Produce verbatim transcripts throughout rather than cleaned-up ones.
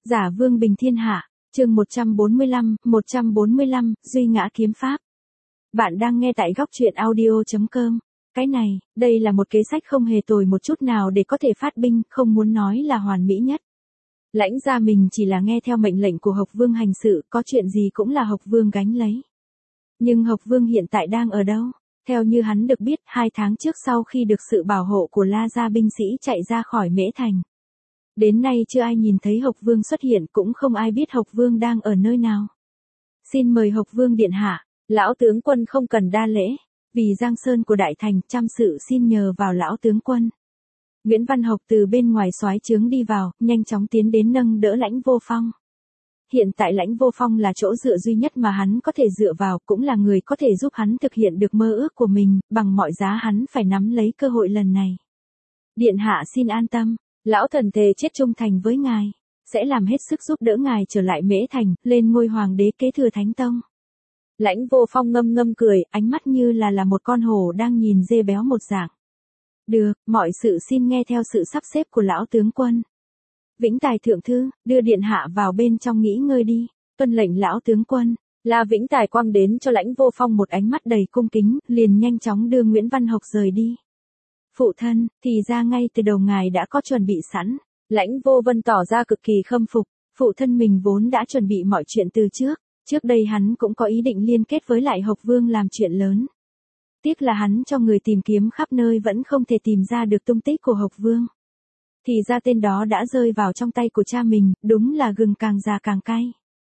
Giả vương bình thiên hạ, chương một trăm bốn mươi lăm, một trăm bốn mươi lăm, duy ngã kiếm pháp. Bạn đang nghe tại góc truyện audio chấm com. Cái này, đây là một kế sách không hề tồi một chút nào để có thể phát binh, không muốn nói là hoàn mỹ nhất. Lãnh gia mình chỉ là nghe theo mệnh lệnh của Hộc Vương hành sự, có chuyện gì cũng là Hộc Vương gánh lấy. Nhưng Hộc Vương hiện tại đang ở đâu? Theo như hắn được biết, hai tháng trước sau khi được sự bảo hộ của La gia binh sĩ chạy ra khỏi Mễ Thành. Đến nay chưa ai nhìn thấy Hộc Vương xuất hiện, cũng không ai biết Hộc Vương đang ở nơi nào. Xin mời Hộc Vương điện hạ, lão tướng quân không cần đa lễ, vì Giang Sơn của Đại Thành, trăm sự xin nhờ vào lão tướng quân. Nguyễn Văn Hộc từ bên ngoài soái trướng đi vào, nhanh chóng tiến đến nâng đỡ Lãnh Vô Phong. Hiện tại Lãnh Vô Phong là chỗ dựa duy nhất mà hắn có thể dựa vào, cũng là người có thể giúp hắn thực hiện được mơ ước của mình, bằng mọi giá hắn phải nắm lấy cơ hội lần này. Điện hạ xin an tâm. Lão thần thề chết trung thành với ngài, sẽ làm hết sức giúp đỡ ngài trở lại Mễ Thành, lên ngôi hoàng đế kế thừa Thánh Tông. Lãnh Vô Phong ngâm ngâm cười, ánh mắt như là là một con hổ đang nhìn dê béo một dạng. Được, mọi sự xin nghe theo sự sắp xếp của lão tướng quân. Vĩnh Tài thượng thư, đưa điện hạ vào bên trong nghỉ ngơi đi, tuân lệnh lão tướng quân. La Vĩnh Tài quăng đến cho Lãnh Vô Phong một ánh mắt đầy cung kính, liền nhanh chóng đưa Nguyễn Văn Hộc rời đi. Phụ thân, thì ra ngay từ đầu ngài đã có chuẩn bị sẵn. Lãnh Vô Vân tỏ ra cực kỳ khâm phục, phụ thân mình vốn đã chuẩn bị mọi chuyện từ trước, trước đây hắn cũng có ý định liên kết với lại Hộc Vương làm chuyện lớn. Tiếc là hắn cho người tìm kiếm khắp nơi vẫn không thể tìm ra được tung tích của Hộc Vương. Thì ra tên đó đã rơi vào trong tay của cha mình, đúng là gừng càng già càng cay.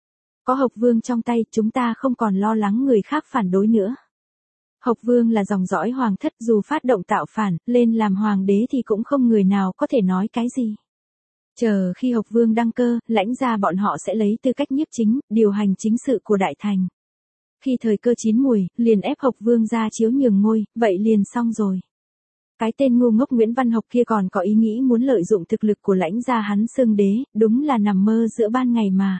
Có Hộc Vương trong tay, chúng ta không còn lo lắng người khác phản đối nữa. Hộc Vương là dòng dõi hoàng thất, dù phát động tạo phản, lên làm hoàng đế thì cũng không người nào có thể nói cái gì. Chờ khi Hộc Vương đăng cơ, Lãnh gia bọn họ sẽ lấy tư cách nhiếp chính, điều hành chính sự của Đại Thành. Khi thời cơ chín mùi, liền ép Hộc Vương ra chiếu nhường ngôi, vậy liền xong rồi. Cái tên ngu ngốc Nguyễn Văn Hộc kia còn có ý nghĩ muốn lợi dụng thực lực của Lãnh gia hắn xưng đế, đúng là nằm mơ giữa ban ngày mà.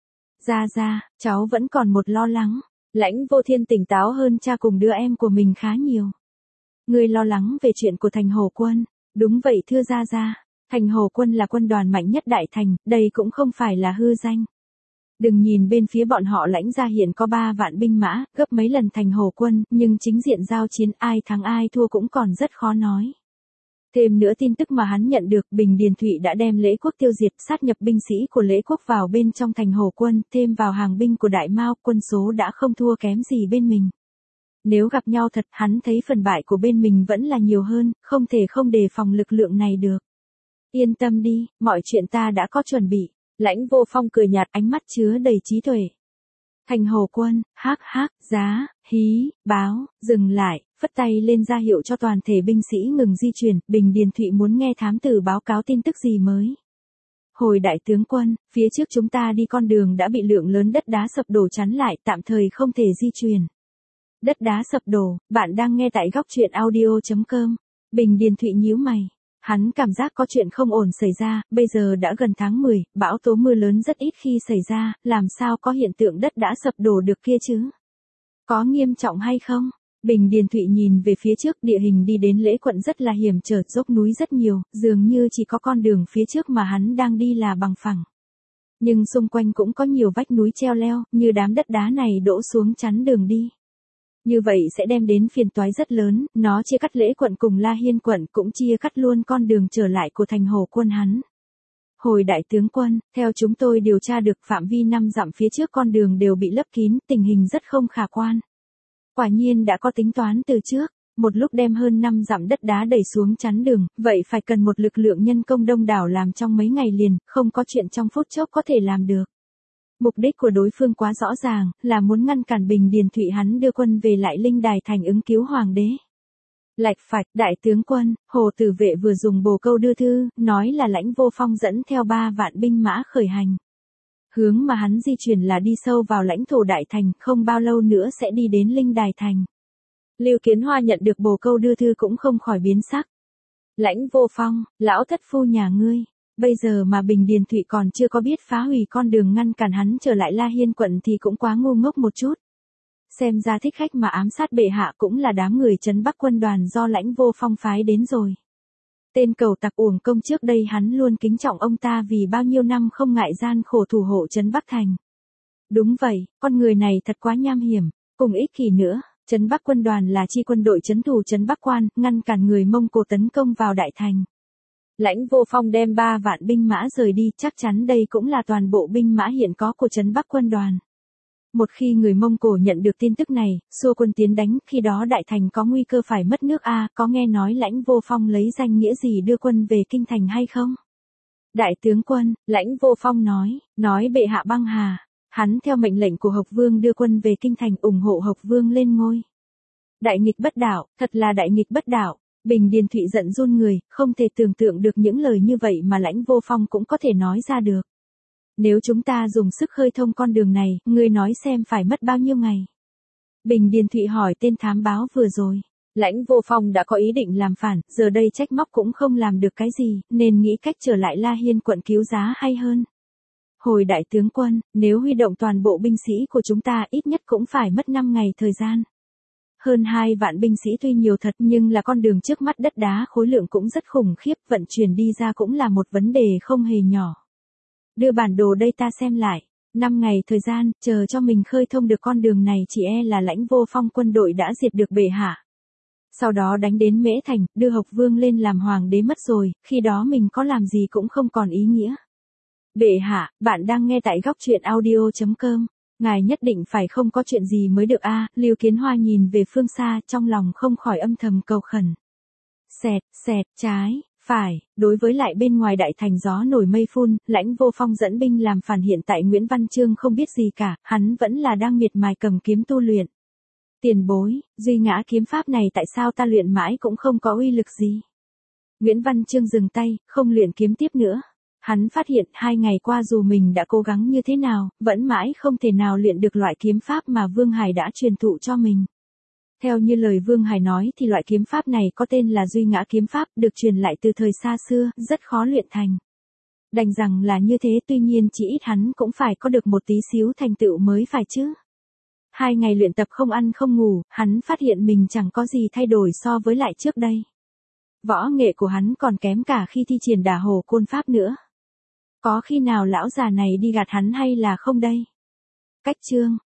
Gia gia, cháu vẫn còn một lo lắng. Lãnh Vô Thiên tỉnh táo hơn cha cùng đứa em của mình khá nhiều. Người lo lắng về chuyện của Thành Hồ Quân. Đúng vậy thưa gia gia, Thành Hồ Quân là quân đoàn mạnh nhất Đại Thành, đây cũng không phải là hư danh. Đừng nhìn bên phía bọn họ Lãnh gia hiện có ba vạn binh mã, gấp mấy lần Thành Hồ Quân, nhưng chính diện giao chiến ai thắng ai thua cũng còn rất khó nói. Thêm nữa tin tức mà hắn nhận được, Bình Điền Thụy đã đem Lễ Quốc tiêu diệt, sát nhập binh sĩ của Lễ Quốc vào bên trong Thành Hồ Quân, thêm vào hàng binh của Đại Mao, quân số đã không thua kém gì bên mình. Nếu gặp nhau thật, hắn thấy phần bại của bên mình vẫn là nhiều hơn, không thể không đề phòng lực lượng này được. Yên tâm đi, mọi chuyện ta đã có chuẩn bị. Lãnh Vô Phong cười nhạt, ánh mắt chứa đầy trí tuệ. Thành Hồ Quân, hắc hắc, giá, hí, báo, dừng lại, phất tay lên ra hiệu cho toàn thể binh sĩ ngừng di chuyển, Bình Điền Thụy muốn nghe thám tử báo cáo tin tức gì mới. Hồi đại tướng quân, phía trước chúng ta đi con đường đã bị lượng lớn đất đá sập đổ chắn lại, tạm thời không thể di chuyển. Đất đá sập đổ, bạn đang nghe tại góc truyện audio chấm com. Bình Điền Thụy nhíu mày. Hắn cảm giác có chuyện không ổn xảy ra, bây giờ đã gần tháng mười, bão tố mưa lớn rất ít khi xảy ra, làm sao có hiện tượng đất đã sập đổ được kia chứ? Có nghiêm trọng hay không? Bình Điền Thụy nhìn về phía trước, địa hình đi đến Lễ Quận rất là hiểm trở, dốc núi rất nhiều, dường như chỉ có con đường phía trước mà hắn đang đi là bằng phẳng. Nhưng xung quanh cũng có nhiều vách núi treo leo, như đám đất đá này đổ xuống chắn đường đi. Như vậy sẽ đem đến phiền toái rất lớn, nó chia cắt Lễ Quận cùng La Hiên Quận, cũng chia cắt luôn con đường trở lại của Thành Hồ Quân hắn. Hồi đại tướng quân, theo chúng tôi điều tra được phạm vi năm dặm phía trước con đường đều bị lấp kín, tình hình rất không khả quan. Quả nhiên đã có tính toán từ trước, một lúc đem hơn năm dặm đất đá đẩy xuống chắn đường, vậy phải cần một lực lượng nhân công đông đảo làm trong mấy ngày liền, không có chuyện trong phút chốc có thể làm được. Mục đích của đối phương quá rõ ràng, là muốn ngăn cản Bình Điền Thụy hắn đưa quân về lại Linh Đài Thành ứng cứu hoàng đế. Lạch phạch, đại tướng quân, Hồ Tử Vệ vừa dùng bồ câu đưa thư, nói là Lãnh Vô Phong dẫn theo ba vạn binh mã khởi hành. Hướng mà hắn di chuyển là đi sâu vào lãnh thổ Đại Thành, không bao lâu nữa sẽ đi đến Linh Đài Thành. Lưu Kiến Hoa nhận được bồ câu đưa thư cũng không khỏi biến sắc. Lãnh Vô Phong, lão thất phu nhà ngươi. Bây giờ mà Bình Điền Thụy còn chưa có biết phá hủy con đường ngăn cản hắn trở lại La Hiên Quận thì cũng quá ngu ngốc một chút. Xem ra thích khách mà ám sát bệ hạ cũng là đám người trấn Bắc quân đoàn do Lãnh Vô Phong phái đến rồi. Tên cầu tặc uổng công trước đây hắn luôn kính trọng ông ta vì bao nhiêu năm không ngại gian khổ thủ hộ trấn Bắc Thành. Đúng vậy, con người này thật quá nham hiểm, cùng ích kỷ nữa. Trấn Bắc quân đoàn là chi quân đội trấn thủ trấn Bắc Quan, ngăn cản người Mông Cổ tấn công vào đại thành. Lãnh Vô Phong đem ba vạn binh mã rời đi, chắc chắn đây cũng là toàn bộ binh mã hiện có của trấn Bắc quân đoàn. Một khi người Mông Cổ nhận được tin tức này, xua quân tiến đánh, khi đó đại thành có nguy cơ phải mất nước a, có nghe nói Lãnh Vô Phong lấy danh nghĩa gì đưa quân về kinh thành hay không? Đại tướng quân, Lãnh Vô Phong nói, nói bệ hạ băng hà, hắn theo mệnh lệnh của Hộc Vương đưa quân về kinh thành ủng hộ Hộc Vương lên ngôi. Đại nghịch bất đạo, thật là đại nghịch bất đạo. Bình Điền Thụy giận run người, không thể tưởng tượng được những lời như vậy mà Lãnh Vô Phong cũng có thể nói ra được. Nếu chúng ta dùng sức khơi thông con đường này, ngươi nói xem phải mất bao nhiêu ngày? Bình Điền Thụy hỏi tên thám báo vừa rồi. Lãnh Vô Phong đã có ý định làm phản, giờ đây trách móc cũng không làm được cái gì, nên nghĩ cách trở lại La Hiên quận cứu giá hay hơn. Hồi đại tướng quân, nếu huy động toàn bộ binh sĩ của chúng ta ít nhất cũng phải mất năm ngày thời gian. Hơn hai vạn binh sĩ tuy nhiều thật nhưng là con đường trước mắt đất đá khối lượng cũng rất khủng khiếp, vận chuyển đi ra cũng là một vấn đề không hề nhỏ. Đưa bản đồ đây ta xem lại. Năm ngày thời gian, chờ cho mình khơi thông được con đường này chỉ e là Lãnh Vô Phong quân đội đã diệt được bệ hạ. Sau đó đánh đến Mễ Thành, đưa Hộc Vương lên làm hoàng đế mất rồi, khi đó mình có làm gì cũng không còn ý nghĩa. Bệ hạ, bạn đang nghe tại góc truyện audio chấm com. Ngài nhất định phải không có chuyện gì mới được a. Lưu Kiến Hoa nhìn về phương xa, trong lòng không khỏi âm thầm cầu khẩn. Xẹt, xẹt, trái, phải, đối với lại bên ngoài đại thành gió nổi mây phun, Lãnh Vô Phong dẫn binh làm phản hiện tại Nguyễn Văn Chương không biết gì cả, hắn vẫn là đang miệt mài cầm kiếm tu luyện. Tiền bối, duy ngã kiếm pháp này tại sao ta luyện mãi cũng không có uy lực gì? Nguyễn Văn Chương dừng tay, không luyện kiếm tiếp nữa. Hắn phát hiện hai ngày qua dù mình đã cố gắng như thế nào, vẫn mãi không thể nào luyện được loại kiếm pháp mà Vương Hải đã truyền thụ cho mình. Theo như lời Vương Hải nói thì loại kiếm pháp này có tên là duy ngã kiếm pháp, được truyền lại từ thời xa xưa, rất khó luyện thành. Đành rằng là như thế, tuy nhiên chỉ ít hắn cũng phải có được một tí xíu thành tựu mới phải chứ. Hai ngày luyện tập không ăn không ngủ, hắn phát hiện mình chẳng có gì thay đổi so với lại trước đây. Võ nghệ của hắn còn kém cả khi thi triển Đả Hổ Côn Pháp nữa. Có khi nào lão già này đi gạt hắn hay là không đây? Cách chương